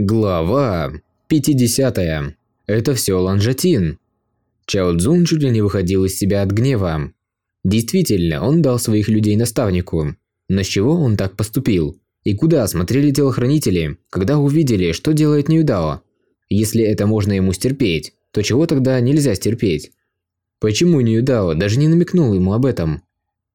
Глава 50. Это все Ланжатин. Чао Цзун чуть ли не выходил из себя от гнева. Действительно, он дал своих людей наставнику. Но с чего он так поступил? И куда смотрели телохранители, когда увидели, что делает Ньюдао? Если это можно ему стерпеть, то чего тогда нельзя стерпеть? Почему Ньюдао даже не намекнул ему об этом?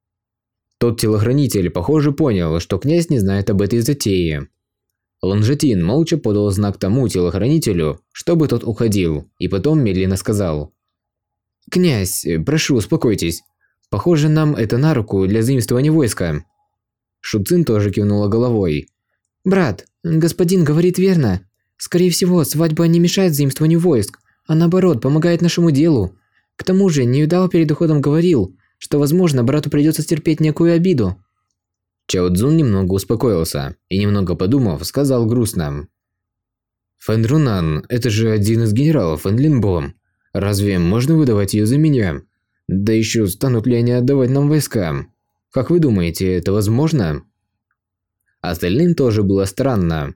Тот телохранитель, похоже, понял, что князь не знает об этой затее. Ланжатин молча подал знак тому телохранителю, чтобы тот уходил, и потом медленно сказал: «Князь, прошу, успокойтесь. Похоже, нам это на руку для заимствования войска». Шу Цин тоже кивнула головой. «Брат, господин говорит верно. Скорее всего, свадьба не мешает заимствованию войск, а наоборот, помогает нашему делу. К тому же, Ньюдао перед уходом говорил, что, возможно, брату придется стерпеть некую обиду». Чао Цзун немного успокоился и, немного подумав, сказал грустно: «Фэн Рунан, это же один из генералов Фэн Линбо. Разве можно выдавать ее за меня? Да еще станут ли они отдавать нам войска? Как вы думаете, это возможно?» Остальным тоже было странно.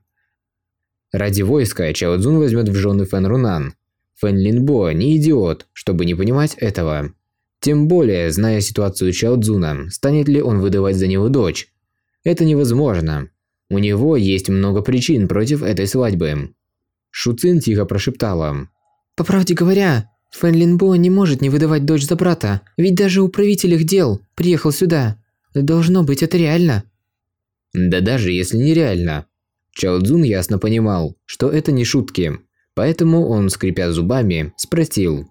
Ради войска Чао Цзун возьмет в жены Фэн Рунан. Фэн Линбо не идиот, чтобы не понимать этого. Тем более, зная ситуацию Чао Цзуна, станет ли он выдавать за него дочь? Это невозможно. У него есть много причин против этой свадьбы. Шу Цин тихо прошептала: «По правде говоря, Фэн Линбо не может не выдавать дочь за брата, ведь даже управитель их дел приехал сюда. Должно быть, это реально». Да даже если нереально. Чао Цзун ясно понимал, что это не шутки, поэтому он, скрипя зубами, спросил: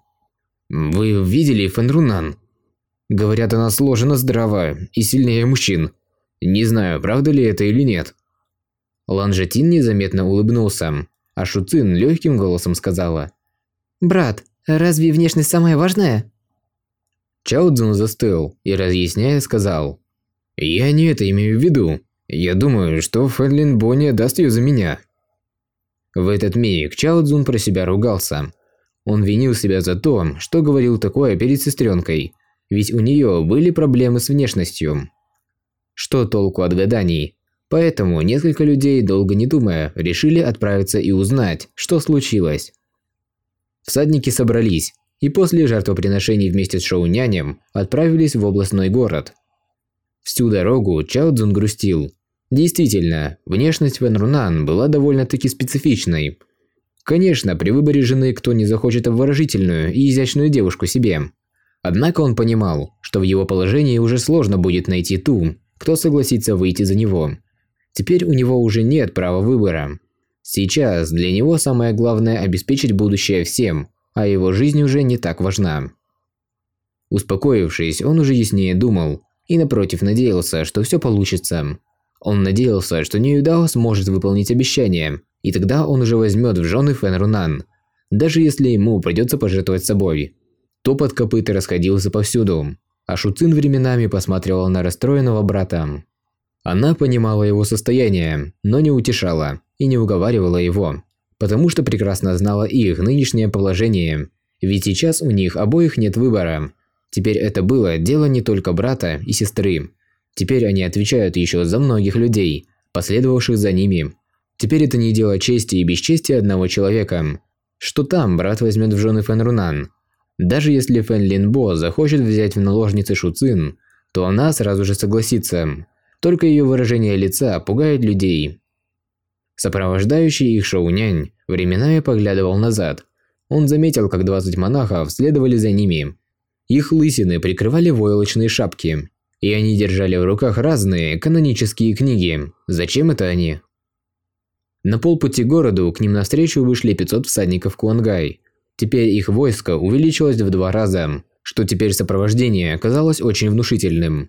«Вы видели Фэн Рунан? Говорят, она сложена здраво и сильнее мужчин. Не знаю, правда ли это или нет». Ланжатин незаметно улыбнулся, а Шу Цин легким голосом сказала: «Брат, разве внешность самое важное?» Чао Цзун застыл и, разъясняя, сказал: «Я не это имею в виду. Я думаю, что Фэн Линбо не отдаст ее за меня». В этот миг Чао Цзун про себя ругался. Он винил себя за то, что говорил такое перед сестренкой, ведь у нее были проблемы с внешностью. Что толку от гаданий? Поэтому несколько людей, долго не думая, решили отправиться и узнать, что случилось. Всадники собрались, и после жертвоприношений вместе с Шоунянем отправились в областной город. Всю дорогу Чао Цзун грустил. Действительно, внешность Фэн Рунан была довольно-таки специфичной. Конечно, при выборе жены кто не захочет обворожительную и изящную девушку себе. Однако он понимал, что в его положении уже сложно будет найти ту, кто согласится выйти за него. Теперь у него уже нет права выбора. Сейчас для него самое главное обеспечить будущее всем, а его жизнь уже не так важна. Успокоившись, он уже яснее думал и напротив надеялся, что все получится. Он надеялся, что Ньюдао сможет выполнить обещание, и тогда он уже возьмет в жены Фэн Рунан, даже если ему придется пожертвовать собой. Топот копыт расходился повсюду, а Шу Цин временами посматривала на расстроенного брата. Она понимала его состояние, но не утешала и не уговаривала его, потому что прекрасно знала их нынешнее положение, ведь сейчас у них обоих нет выбора. Теперь это было дело не только брата и сестры. Теперь они отвечают еще за многих людей, последовавших за ними. Теперь это не дело чести и бесчестия одного человека. Что там брат возьмет в жены Фэн Рунан? Даже если Фэн Линбо захочет взять в наложницы Шу Цин, то она сразу же согласится. Только ее выражение лица пугает людей. Сопровождающий их Шоунянь временами поглядывал назад. Он заметил, как 20 монахов следовали за ними. Их лысины прикрывали войлочные шапки, и они держали в руках разные канонические книги. Зачем это они? На полпути к городу к ним навстречу вышли 500 всадников Куангай. Теперь их войско увеличилось в 2 раза, что теперь сопровождение казалось очень внушительным.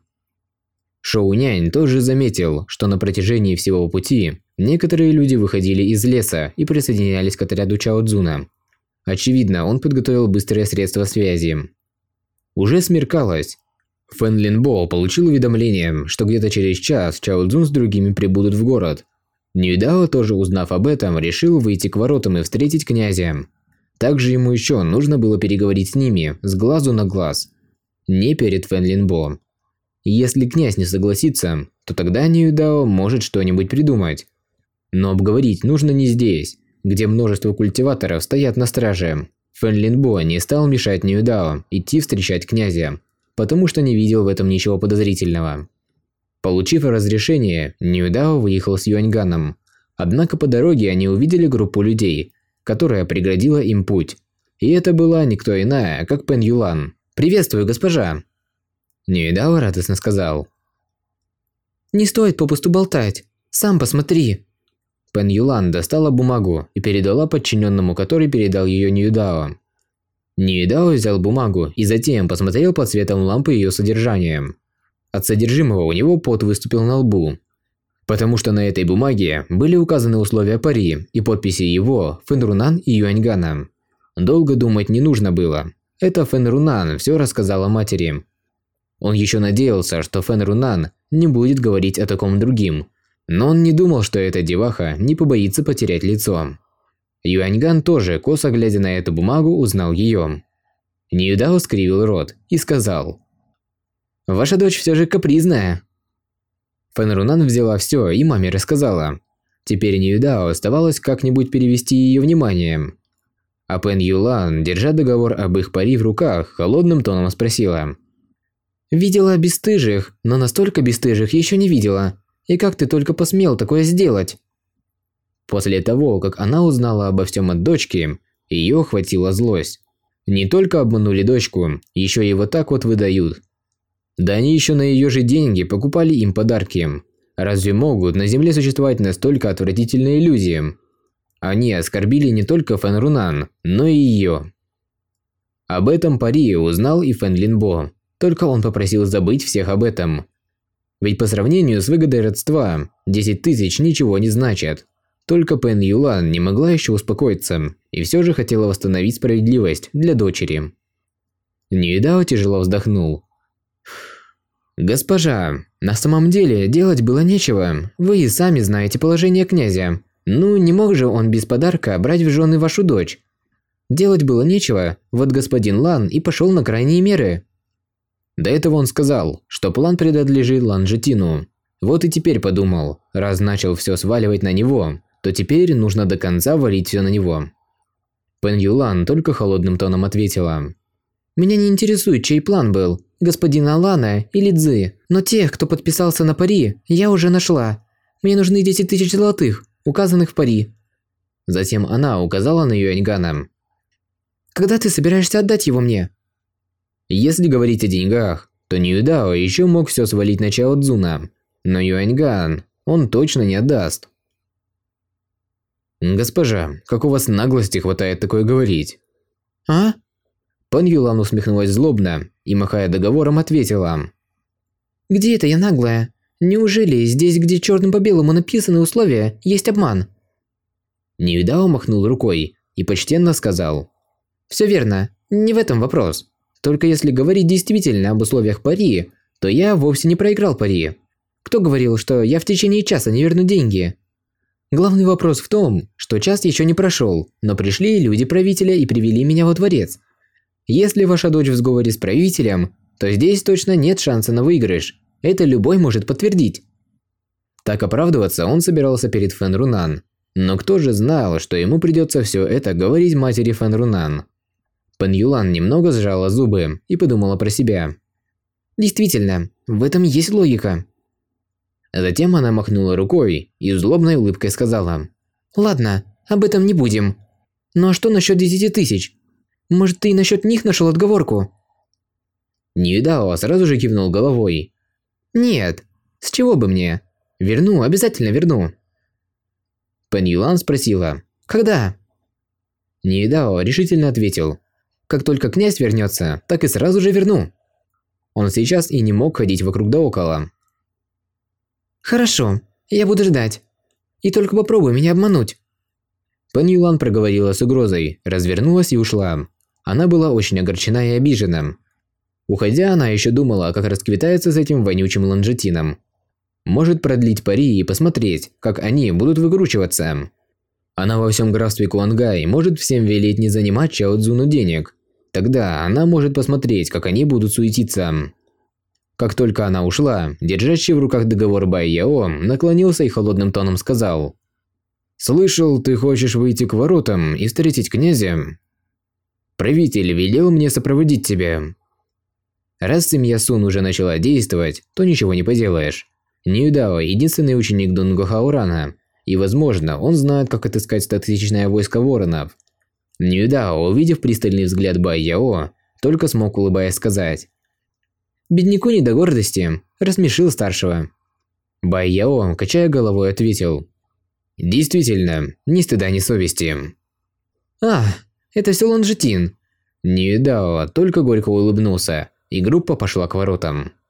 Шоунянь тоже заметил, что на протяжении всего пути некоторые люди выходили из леса и присоединялись к отряду Чао Цзуна. Очевидно, он подготовил быстрые средства связи. Уже смеркалось. Фэн Линбо получил уведомление, что где-то через час Чао Цзун с другими прибудут в город. Ньюдао, тоже узнав об этом, решил выйти к воротам и встретить князя. Также ему еще нужно было переговорить с ними с глазу на глаз. Не перед Фэн Линбо. Если князь не согласится, то тогда Ньюдао может что-нибудь придумать. Но обговорить нужно не здесь. где множество культиваторов стоят на страже. Фэн Линбо не стал мешать Ньюдао идти встречать князя, потому что не видел в этом ничего подозрительного. Получив разрешение, Ньюдао выехал с Юаньганом. Однако по дороге они увидели группу людей, которая преградила им путь. И это была никто иная, как Пэн Юлан. «Приветствую, госпожа!» Ньюдао радостно сказал. «Не стоит попусту болтать. Сам посмотри». Пэн Юлан достала бумагу и передала подчиненному, который передал ее Ньюдао. Ньюдао взял бумагу и затем посмотрел под светом лампы ее содержанием. От содержимого у него пот выступил на лбу, потому что на этой бумаге были указаны условия пари и подписи его, Фэн Рунан и Юаньгана. Долго думать не нужно было. Это Фэн Рунан все рассказала матери. Он еще надеялся, что Фэн Рунан не будет говорить о таком другим, но он не думал, что эта деваха не побоится потерять лицо. Юаньган тоже, косо глядя на эту бумагу, узнал ее. Ньюдао скривил рот и сказал: «Ваша дочь все же капризная». Фэн Рунан взяла все и маме рассказала. Теперь Ньюдао оставалось как-нибудь перевести ее внимание. А Пэн Юлан, держа договор об их пари в руках, холодным тоном спросила: «Видела бесстыжих, но настолько бесстыжих еще не видела. И как ты только посмел такое сделать?» После того, как она узнала обо всем от дочки, ее охватила злость. Не только обманули дочку, еще и вот так вот выдают. Да они еще на ее же деньги покупали им подарки. Разве могут на Земле существовать настолько отвратительные иллюзии? Они оскорбили не только Фэн Рунан, но и ее. Об этом пари узнал и Фэн Линбо, только он попросил забыть всех об этом. Ведь по сравнению с выгодой родства, 10 тысяч ничего не значат. Только Пэн Юлан не могла еще успокоиться и все же хотела восстановить справедливость для дочери. Ньюдао тяжело вздохнул. «Госпожа, на самом деле делать было нечего. Вы и сами знаете положение князя. Ну, не мог же он без подарка брать в жены вашу дочь. Делать было нечего, вот господин Лан и пошел на крайние меры». До этого он сказал, что план принадлежит Лан Житину. Вот и теперь подумал, раз начал все сваливать на него, то теперь нужно до конца валить все на него. Пэн Юлан только холодным тоном ответила: «Меня не интересует, чей план был, господина Лана или Цзы, но тех, кто подписался на пари, я уже нашла. Мне нужны 10 тысяч золотых, указанных в пари». Затем она указала на Юаньгана. «Когда ты собираешься отдать его мне?» Если говорить о деньгах, то Ньюдао еще мог все свалить на Чао Цзуна, но Юаньган он точно не отдаст. «Госпожа, как у вас наглости хватает такое говорить?» «А?» Пэн Юлан усмехнулась злобно и, махая договором, ответила: «Где это я наглая? Неужели здесь, где черным по белому написаны условия, есть обман?» Ньюдао махнул рукой и почтенно сказал: «Все верно, не в этом вопрос. Только если говорить действительно об условиях пари, то я вовсе не проиграл пари. Кто говорил, что я в течение часа не верну деньги? Главный вопрос в том, что час еще не прошел, но пришли люди правителя и привели меня во дворец. Если ваша дочь в сговоре с правителем, то здесь точно нет шанса на выигрыш. Это любой может подтвердить». Так оправдываться он собирался перед Фэн Рунан. Но кто же знал, что ему придется все это говорить матери Фэн Рунан? Пэн Юлан немного сжала зубы и подумала про себя. Действительно, в этом есть логика. Затем она махнула рукой и злобной улыбкой сказала: «Ладно, об этом не будем. Ну а что насчет 10 тысяч? Может, ты и насчет них нашел отговорку?» Ньюдао сразу же кивнул головой. «Нет, с чего бы мне? Верну, обязательно верну». Пэн Юлан спросила: «Когда?» Ньюдао решительно ответил: «Как только князь вернется, так и сразу же верну». Он сейчас и не мог ходить вокруг да около. «Хорошо, я буду ждать. И только попробуй меня обмануть». Пэн Юлан проговорила с угрозой, развернулась и ушла. Она была очень огорчена и обижена. Уходя, она еще думала, как расквитается с этим вонючим Ланжетином. Может продлить пари и посмотреть, как они будут выкручиваться. Она во всем графстве Куангай может всем велеть не занимать Чао Цзуну денег. Тогда она может посмотреть, как они будут суетиться. Как только она ушла, держащий в руках договор Бай Яо наклонился и холодным тоном сказал: Слышал, ты хочешь выйти к воротам и встретить князя? Правитель велел мне сопроводить тебя. Раз семья Сун уже начала действовать, то ничего не поделаешь. Ньюдао – единственный ученик Дунго Хаурана, и, возможно, он знает, как отыскать статичное войско воронов. Ньюдао, увидев пристальный взгляд Бай Яо, только смог, улыбаясь, сказать: «Бедняку не до гордости», рассмешил старшего. Бай Яо, качая головой, ответил: «Действительно, ни стыда, ни совести». Это все Лонжетин. Ньюдао только горько улыбнулся, и группа пошла к воротам.